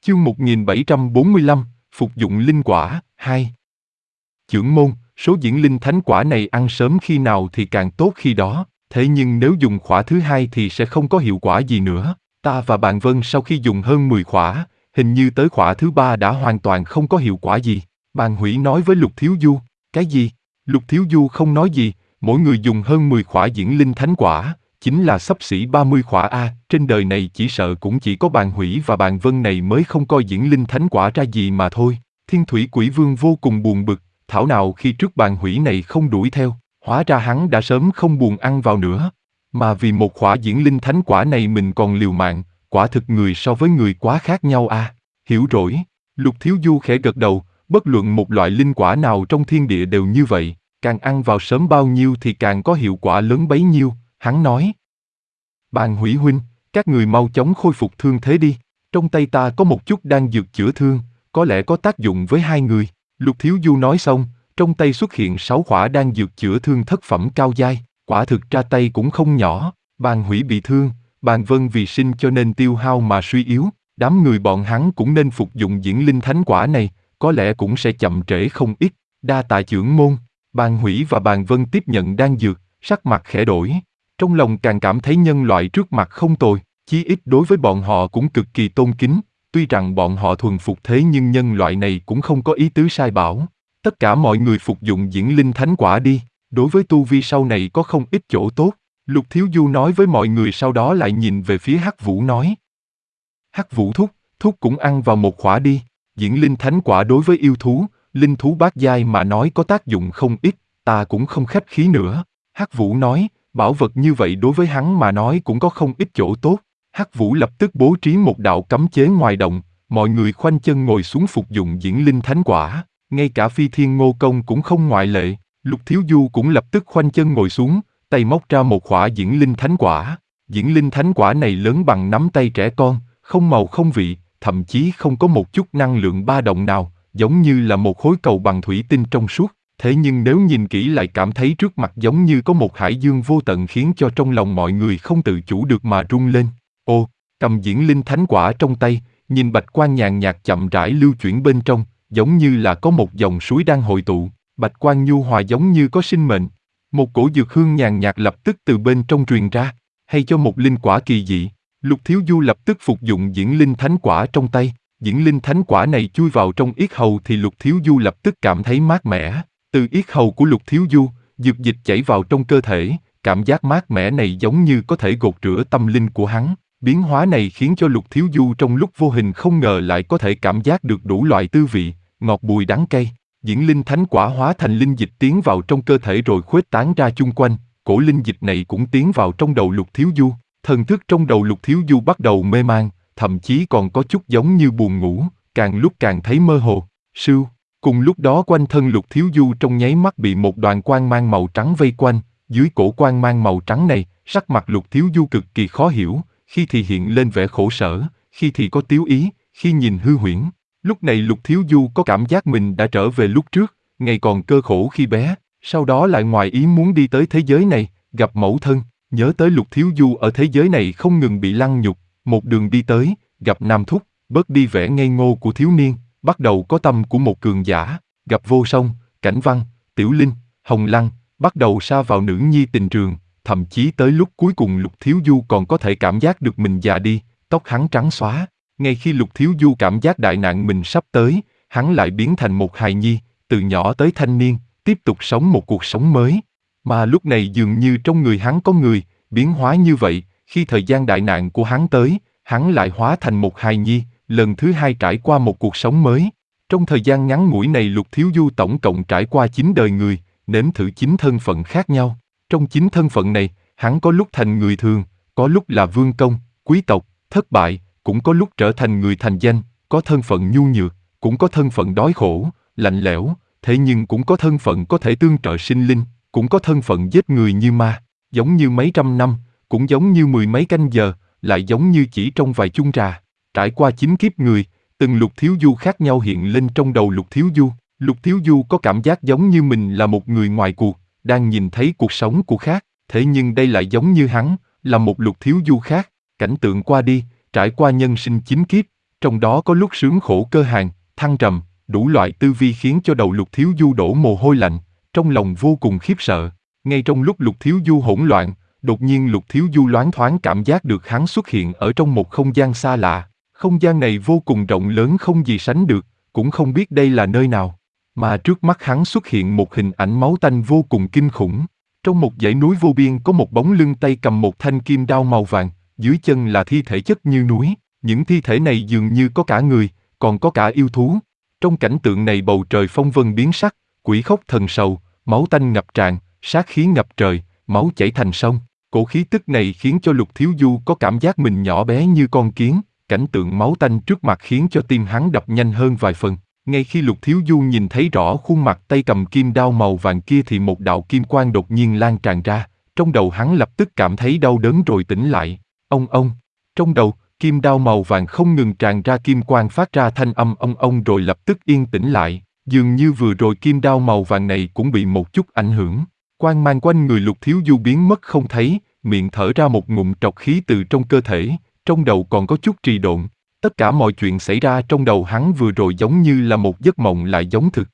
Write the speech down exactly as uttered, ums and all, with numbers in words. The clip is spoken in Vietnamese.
Chương một nghìn bảy trăm bốn mươi lăm, Phục dụng linh quả, hai. Chưởng môn, số diễn linh thánh quả này ăn sớm khi nào thì càng tốt khi đó, thế nhưng nếu dùng khỏa thứ hai thì sẽ không có hiệu quả gì nữa. Ta và bạn Vân sau khi dùng hơn mười khỏa, hình như tới khỏa thứ ba đã hoàn toàn không có hiệu quả gì. Bàn Hủy nói với Lục Thiếu Du, cái gì? Lục Thiếu Du không nói gì, mỗi người dùng hơn mười khỏa diễn linh thánh quả, chính là xấp xỉ ba mươi khỏa A, trên đời này chỉ sợ cũng chỉ có Bàn Hủy và Bàn Vân này mới không coi diễn linh thánh quả ra gì mà thôi. Thiên Thủy Quỷ Vương vô cùng buồn bực, thảo nào khi trước Bàn Hủy này không đuổi theo, hóa ra hắn đã sớm không buồn ăn vào nữa. Mà vì một khỏa diễn linh thánh quả này mình còn liều mạng, quả thực người so với người quá khác nhau a. Hiểu rồi. Lục Thiếu Du khẽ gật đầu, bất luận một loại linh quả nào trong thiên địa đều như vậy, càng ăn vào sớm bao nhiêu thì càng có hiệu quả lớn bấy nhiêu, hắn nói. Bàn Hủy huynh, các người mau chóng khôi phục thương thế đi, trong tay ta có một chút đan dược chữa thương, có lẽ có tác dụng với hai người. Lục Thiếu Du nói xong, trong tay xuất hiện sáu khỏa đan dược chữa thương thất phẩm cao giai, quả thực ra tay cũng không nhỏ. Bàn Hủy bị thương, Bàn Vân vì sinh cho nên tiêu hao mà suy yếu, đám người bọn hắn cũng nên phục dụng diễn linh thánh quả này, có lẽ cũng sẽ chậm trễ không ít. Đa tạ chưởng môn. Bàn Hủy và Bàn Vân tiếp nhận đan dược, sắc mặt khẽ đổi. Trong lòng càng cảm thấy nhân loại trước mặt không tồi, chí ít đối với bọn họ cũng cực kỳ tôn kính, tuy rằng bọn họ thuần phục thế nhưng nhân loại này cũng không có ý tứ sai bảo. Tất cả mọi người phục dụng diễn linh thánh quả đi, đối với tu vi sau này có không ít chỗ tốt. Lục Thiếu Du nói với mọi người sau đó lại nhìn về phía Hắc Vũ nói. Hắc Vũ thúc, thúc cũng ăn vào một khỏa đi, diễn linh thánh quả đối với yêu thú, linh thú bát giai mà nói có tác dụng không ít, ta cũng không khách khí nữa. Hắc Vũ nói, bảo vật như vậy đối với hắn mà nói cũng có không ít chỗ tốt. Hắc Vũ lập tức bố trí một đạo cấm chế ngoài động, mọi người khoanh chân ngồi xuống phục dụng diễn linh thánh quả, ngay cả Phi Thiên Ngô Công cũng không ngoại lệ. Lục Thiếu Du cũng lập tức khoanh chân ngồi xuống, tay móc ra một khỏa diễn linh thánh quả. Diễn linh thánh quả này lớn bằng nắm tay trẻ con, không màu không vị, thậm chí không có một chút năng lượng ba động nào, giống như là một khối cầu bằng thủy tinh trong suốt. Thế nhưng nếu nhìn kỹ lại cảm thấy trước mặt giống như có một hải dương vô tận khiến cho trong lòng mọi người không tự chủ được mà rung lên. Ô, cầm diễn linh thánh quả trong tay, nhìn bạch quang nhàn nhạt chậm rãi lưu chuyển bên trong, giống như là có một dòng suối đang hội tụ, bạch quang nhu hòa giống như có sinh mệnh. Một cổ dược hương nhàn nhạt lập tức từ bên trong truyền ra, hay cho một linh quả kỳ dị. Lục Thiếu Du lập tức phục dụng diễn linh thánh quả trong tay, diễn linh thánh quả này chui vào trong yết hầu thì Lục Thiếu Du lập tức cảm thấy mát mẻ. Từ yết hầu của Lục Thiếu Du, dược dịch chảy vào trong cơ thể, cảm giác mát mẻ này giống như có thể gột rửa tâm linh của hắn. Biến hóa này khiến cho Lục Thiếu Du trong lúc vô hình không ngờ lại có thể cảm giác được đủ loại tư vị, ngọt bùi đắng cay. Diễn linh thánh quả hóa thành linh dịch tiến vào trong cơ thể rồi khuếch tán ra chung quanh, cổ linh dịch này cũng tiến vào trong đầu Lục Thiếu Du. Thần thức trong đầu Lục Thiếu Du bắt đầu mê man, thậm chí còn có chút giống như buồn ngủ, càng lúc càng thấy mơ hồ. Sưu, cùng lúc đó quanh thân Lục Thiếu Du trong nháy mắt bị một đoàn quang mang màu trắng vây quanh, dưới cổ quang mang màu trắng này, sắc mặt Lục Thiếu Du cực kỳ khó hiểu, khi thì hiện lên vẻ khổ sở, khi thì có tiếu ý, khi nhìn hư huyễn. Lúc này Lục Thiếu Du có cảm giác mình đã trở về lúc trước, ngày còn cơ khổ khi bé, sau đó lại ngoài ý muốn đi tới thế giới này, gặp mẫu thân, nhớ tới Lục Thiếu Du ở thế giới này không ngừng bị lăng nhục, một đường đi tới, gặp Nam Thúc, bớt đi vẻ ngây ngô của thiếu niên, bắt đầu có tâm của một cường giả, gặp Vô Song, Cảnh Văn, Tiểu Linh, Hồng Lăng, bắt đầu sa vào nữ nhi tình trường, thậm chí tới lúc cuối cùng Lục Thiếu Du còn có thể cảm giác được mình già đi, tóc hắn trắng xóa. Ngay khi Lục Thiếu Du cảm giác đại nạn mình sắp tới, hắn lại biến thành một hài nhi, từ nhỏ tới thanh niên, tiếp tục sống một cuộc sống mới. Mà lúc này dường như trong người hắn có người, biến hóa như vậy, khi thời gian đại nạn của hắn tới, hắn lại hóa thành một hài nhi, lần thứ hai trải qua một cuộc sống mới. Trong thời gian ngắn ngủi này Lục Thiếu Du tổng cộng trải qua chín đời người, nếm thử chín thân phận khác nhau. Trong chín thân phận này, hắn có lúc thành người thường, có lúc là vương công, quý tộc, thất bại, cũng có lúc trở thành người thành danh, có thân phận nhu nhược, cũng có thân phận đói khổ, lạnh lẽo, thế nhưng cũng có thân phận có thể tương trợ sinh linh, cũng có thân phận giết người như ma, giống như mấy trăm năm, cũng giống như mười mấy canh giờ, lại giống như chỉ trong vài chung trà. Trải qua chín kiếp người, từng Lục Thiếu Du khác nhau hiện lên trong đầu Lục Thiếu Du. Lục Thiếu Du có cảm giác giống như mình là một người ngoài cuộc, đang nhìn thấy cuộc sống của khác, thế nhưng đây lại giống như hắn, là một Lục Thiếu Du khác. Cảnh tượng qua đi, trải qua nhân sinh chín kiếp, trong đó có lúc sướng khổ cơ hàng, thăng trầm, đủ loại tư vi khiến cho đầu Lục Thiếu Du đổ mồ hôi lạnh, trong lòng vô cùng khiếp sợ. Ngay trong lúc Lục Thiếu Du hỗn loạn, đột nhiên Lục Thiếu Du loáng thoáng cảm giác được hắn xuất hiện ở trong một không gian xa lạ. Không gian này vô cùng rộng lớn không gì sánh được, cũng không biết đây là nơi nào. Mà trước mắt hắn xuất hiện một hình ảnh máu tanh vô cùng kinh khủng. Trong một dãy núi vô biên có một bóng lưng tay cầm một thanh kim đao màu vàng, dưới chân là thi thể chất như núi. Những thi thể này dường như có cả người, còn có cả yêu thú. Trong cảnh tượng này bầu trời phong vân biến sắc, quỷ khóc thần sầu, máu tanh ngập tràn, sát khí ngập trời, máu chảy thành sông. Cổ khí tức này khiến cho Lục Thiếu Du có cảm giác mình nhỏ bé như con kiến. Cảnh tượng máu tanh trước mặt khiến cho tim hắn đập nhanh hơn vài phần. Ngay khi Lục Thiếu Du nhìn thấy rõ khuôn mặt tay cầm kim đao màu vàng kia thì một đạo kim quang đột nhiên lan tràn ra. Trong đầu hắn lập tức cảm thấy đau đớn rồi tỉnh lại. Ông ông. Trong đầu, kim đao màu vàng không ngừng tràn ra kim quang phát ra thanh âm ông ông rồi lập tức yên tĩnh lại. Dường như vừa rồi kim đao màu vàng này cũng bị một chút ảnh hưởng. Quang mang quanh người Lục Thiếu Du biến mất không thấy, miệng thở ra một ngụm trọc khí từ trong cơ thể. Trong đầu còn có chút trì độn, tất cả mọi chuyện xảy ra trong đầu hắn vừa rồi giống như là một giấc mộng lại giống thực.